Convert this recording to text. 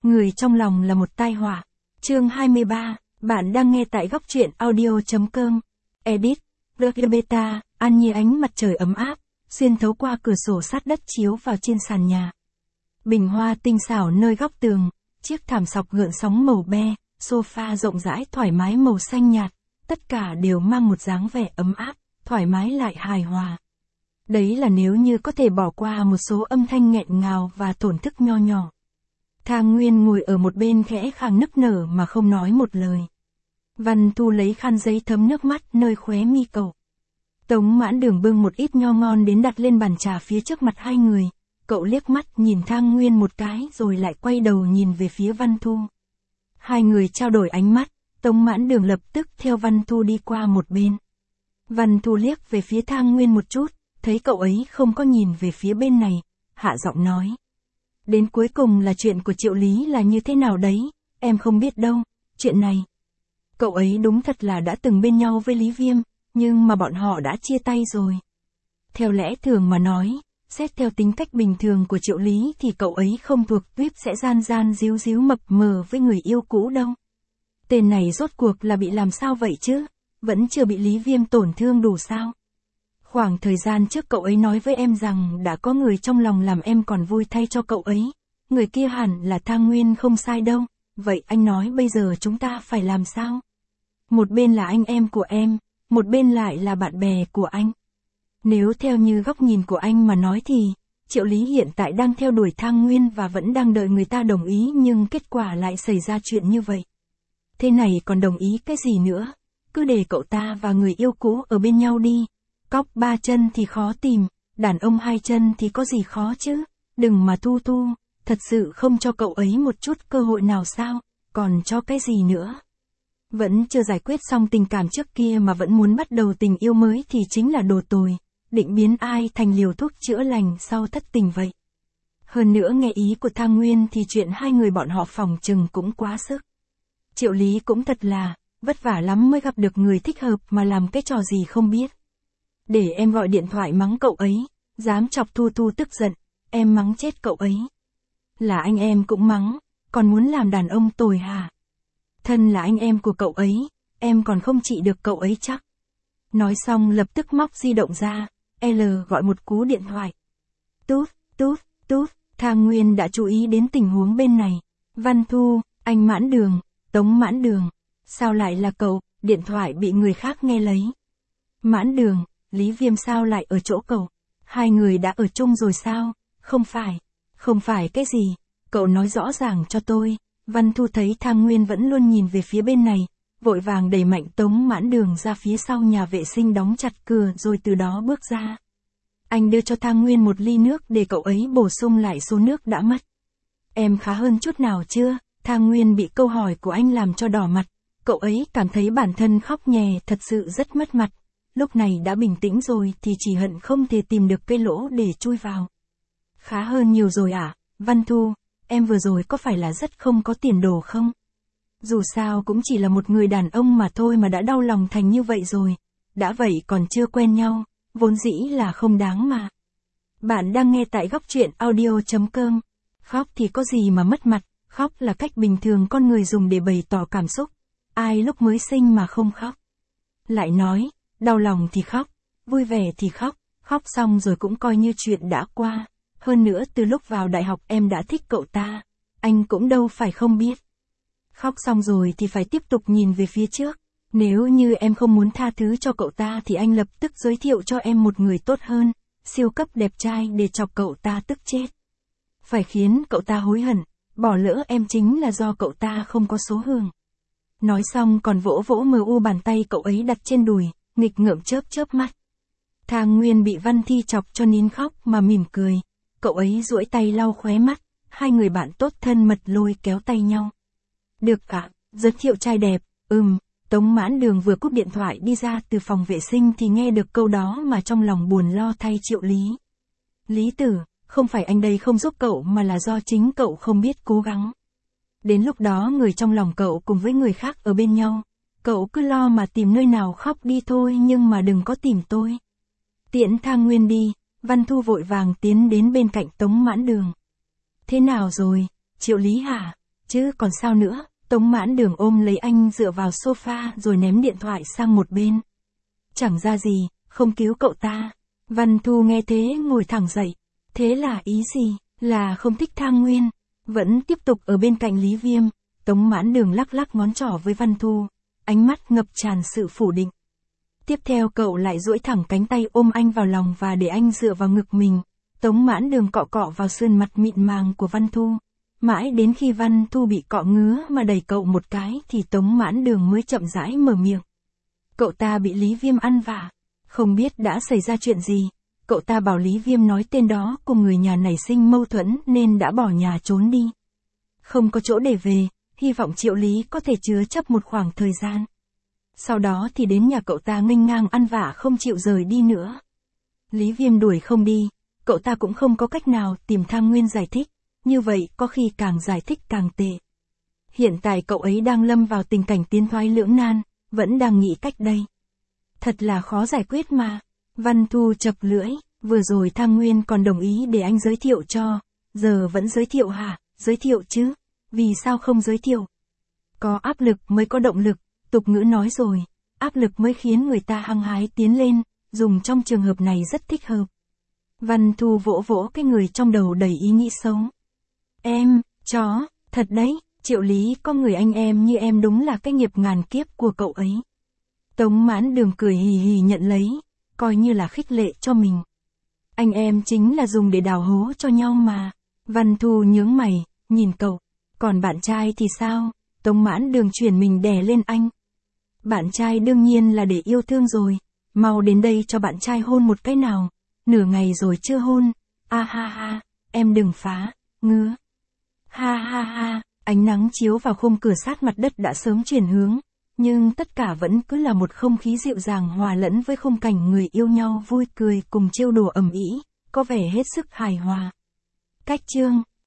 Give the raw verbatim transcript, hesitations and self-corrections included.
Người trong lòng là một tai họa. Chương hai mươi ba, bạn đang nghe tại góc truyện audio.com. Edit, Beta, An Nhi ánh mặt trời ấm áp, xuyên thấu qua cửa sổ sát đất chiếu vào trên sàn nhà. Bình hoa tinh xảo nơi góc tường, chiếc thảm sọc gợn sóng màu be, sofa rộng rãi thoải mái màu xanh nhạt, tất cả đều mang một dáng vẻ ấm áp, thoải mái lại hài hòa. Đấy là nếu như có thể bỏ qua một số âm thanh nghẹn ngào và tổn thức nho nhỏ. Thang Nguyên ngồi ở một bên khẽ khàng nức nở mà không nói một lời. Văn Thu lấy khăn giấy thấm nước mắt nơi khóe mi cậu. Tống Mãn Đường bưng một ít nho ngon đến đặt lên bàn trà phía trước mặt hai người. Cậu liếc mắt nhìn Thang Nguyên một cái rồi lại quay đầu nhìn về phía Văn Thu. Hai người trao đổi ánh mắt, Tống Mãn Đường lập tức theo Văn Thu đi qua một bên. Văn Thu liếc về phía Thang Nguyên một chút, thấy cậu ấy không có nhìn về phía bên này, hạ giọng nói. Đến cuối cùng là chuyện của Triệu Lý là như thế nào đấy, em không biết đâu, chuyện này. Cậu ấy đúng thật là đã từng bên nhau với Lý Viêm, nhưng mà bọn họ đã chia tay rồi. Theo lẽ thường mà nói, xét theo tính cách bình thường của Triệu Lý thì cậu ấy không thuộc tuýp sẽ gian gian díu díu mập mờ với người yêu cũ đâu. Tên này rốt cuộc là bị làm sao vậy chứ, vẫn chưa bị Lý Viêm tổn thương đủ sao? Khoảng thời gian trước cậu ấy nói với em rằng đã có người trong lòng làm em còn vui thay cho cậu ấy. Người kia hẳn là Thang Nguyên không sai đâu. Vậy anh nói bây giờ chúng ta phải làm sao? Một bên là anh em của em, một bên lại là bạn bè của anh. Nếu theo như góc nhìn của anh mà nói thì, Triệu Lý hiện tại đang theo đuổi Thang Nguyên và vẫn đang đợi người ta đồng ý nhưng kết quả lại xảy ra chuyện như vậy. Thế này còn đồng ý cái gì nữa? Cứ để cậu ta và người yêu cũ ở bên nhau đi. Cóc ba chân thì khó tìm, đàn ông hai chân thì có gì khó chứ, đừng mà Thu Thu, thật sự không cho cậu ấy một chút cơ hội nào sao, còn cho cái gì nữa. Vẫn chưa giải quyết xong tình cảm trước kia mà vẫn muốn bắt đầu tình yêu mới thì chính là đồ tồi, định biến ai thành liều thuốc chữa lành sau thất tình vậy. Hơn nữa nghe ý của Thang Nguyên thì chuyện hai người bọn họ phòng chừng cũng quá sức. Triệu Lý cũng thật là, vất vả lắm mới gặp được người thích hợp mà làm cái trò gì không biết. Để em gọi điện thoại mắng cậu ấy, dám chọc Thu Thu tức giận, em mắng chết cậu ấy. Là anh em cũng mắng, còn muốn làm đàn ông tồi hả? Thân là anh em của cậu ấy, em còn không trị được cậu ấy chắc. Nói xong lập tức móc di động ra, L gọi một cú điện thoại. Tút, tút, tút, Thang Nguyên đã chú ý đến tình huống bên này. Văn Thu, anh Mãn Đường, Tống Mãn Đường, sao lại là cậu, điện thoại bị người khác nghe lấy. Mãn Đường, Lý Viêm sao lại ở chỗ cậu? Hai người đã ở chung rồi sao? Không phải, không phải cái gì, cậu nói rõ ràng cho tôi. Văn Thu thấy Thang Nguyên vẫn luôn nhìn về phía bên này, vội vàng đẩy mạnh Tống Mãn Đường ra phía sau nhà vệ sinh đóng chặt cửa rồi từ đó bước ra. Anh đưa cho Thang Nguyên một ly nước để cậu ấy bổ sung lại số nước đã mất. Em khá hơn chút nào chưa? Thang Nguyên bị câu hỏi của anh làm cho đỏ mặt, cậu ấy cảm thấy bản thân khóc nhè thật sự rất mất mặt. Lúc này đã bình tĩnh rồi thì chỉ hận không thể tìm được cái lỗ để chui vào. Khá hơn nhiều rồi à, Văn Thu, em vừa rồi có phải là rất không có tiền đồ không? Dù sao cũng chỉ là một người đàn ông mà thôi mà đã đau lòng thành như vậy rồi. Đã vậy còn chưa quen nhau, vốn dĩ là không đáng mà. Bạn đang nghe tại góc truyện audio.com. Khóc thì có gì mà mất mặt, khóc là cách bình thường con người dùng để bày tỏ cảm xúc. Ai lúc mới sinh mà không khóc? Lại nói, đau lòng thì khóc, vui vẻ thì khóc, khóc xong rồi cũng coi như chuyện đã qua. Hơn nữa từ lúc vào đại học em đã thích cậu ta, anh cũng đâu phải không biết. Khóc xong rồi thì phải tiếp tục nhìn về phía trước. Nếu như em không muốn tha thứ cho cậu ta thì anh lập tức giới thiệu cho em một người tốt hơn, siêu cấp đẹp trai để chọc cậu ta tức chết. Phải khiến cậu ta hối hận, bỏ lỡ em chính là do cậu ta không có số hưởng. Nói xong còn vỗ vỗ mờ u bàn tay cậu ấy đặt trên đùi, nghịch ngợm chớp chớp mắt. Thang Nguyên bị Văn Thi chọc cho nín khóc mà mỉm cười. Cậu ấy duỗi tay lau khóe mắt, hai người bạn tốt thân mật lôi kéo tay nhau. Được ạ, giới thiệu trai đẹp, ừm, Tống Mãn Đường vừa cúp điện thoại đi ra từ phòng vệ sinh thì nghe được câu đó mà trong lòng buồn lo thay Triệu Lý. Lý Tử, không phải anh đây không giúp cậu mà là do chính cậu không biết cố gắng. Đến lúc đó người trong lòng cậu cùng với người khác ở bên nhau, cậu cứ lo mà tìm nơi nào khóc đi thôi nhưng mà đừng có tìm tôi. Tiễn Thang Nguyên đi, Văn Thu vội vàng tiến đến bên cạnh Tống Mãn Đường. Thế nào rồi, Triệu Lý hả? chứ còn sao nữa. Tống Mãn Đường ôm lấy anh dựa vào sofa rồi ném điện thoại sang một bên. Chẳng ra gì, không cứu cậu ta. Văn Thu nghe thế ngồi thẳng dậy. Thế là ý gì? Là không thích Thang Nguyên. Vẫn tiếp tục ở bên cạnh Lý Viêm. Tống Mãn Đường lắc lắc ngón trỏ với Văn Thu. Ánh mắt ngập tràn sự phủ định. Tiếp theo cậu lại duỗi thẳng cánh tay ôm anh vào lòng và để anh dựa vào ngực mình. Tống Mãn Đường cọ cọ vào sườn mặt mịn màng của Văn Thu. Mãi đến khi Văn Thu bị cọ ngứa mà đẩy cậu một cái thì Tống Mãn Đường mới chậm rãi mở miệng. Cậu ta bị Lý Viêm ăn vạ. Không biết đã xảy ra chuyện gì. Cậu ta bảo Lý Viêm nói tên đó cùng người nhà nảy sinh mâu thuẫn nên đã bỏ nhà trốn đi. Không có chỗ để về, hy vọng Triệu Lý có thể chứa chấp một khoảng thời gian. Sau đó thì đến nhà cậu ta nghênh ngang ăn vạ không chịu rời đi nữa. Lý Viêm đuổi không đi, cậu ta cũng không có cách nào tìm Thang Nguyên giải thích, như vậy có khi càng giải thích càng tệ. Hiện tại cậu ấy đang lâm vào tình cảnh tiến thoái lưỡng nan, vẫn đang nghĩ cách đây. Thật là khó giải quyết mà. Văn Thu chập lưỡi, vừa rồi Thang Nguyên còn đồng ý để anh giới thiệu cho, giờ vẫn giới thiệu hả? Giới thiệu chứ? Vì sao không giới thiệu? Có áp lực mới có động lực, tục ngữ nói rồi, áp lực mới khiến người ta hăng hái tiến lên, dùng trong trường hợp này rất thích hợp. Văn Thu vỗ vỗ cái người trong đầu đầy ý nghĩ xấu. Em, chó, thật đấy, Triệu Lý có người anh em như em đúng là cái nghiệp ngàn kiếp của cậu ấy. Tống Mãn Đường cười hì hì nhận lấy, coi như là khích lệ cho mình. Anh em chính là dùng để đào hố cho nhau mà. Văn Thu nhướng mày, nhìn cậu. Còn bạn trai thì sao? Tống Mãn Đường chuyển mình đè lên anh. Bạn trai đương nhiên là để yêu thương rồi. Mau đến đây cho bạn trai hôn một cái nào. Nửa ngày rồi chưa hôn. A ha ha, em đừng phá, ngứa. Ha ha ha, ánh nắng chiếu vào khung cửa sát mặt đất đã sớm chuyển hướng. Nhưng tất cả vẫn cứ là một không khí dịu dàng hòa lẫn với khung cảnh người yêu nhau vui cười cùng trêu đùa ầm ĩ, có vẻ hết sức hài hòa. Cách chương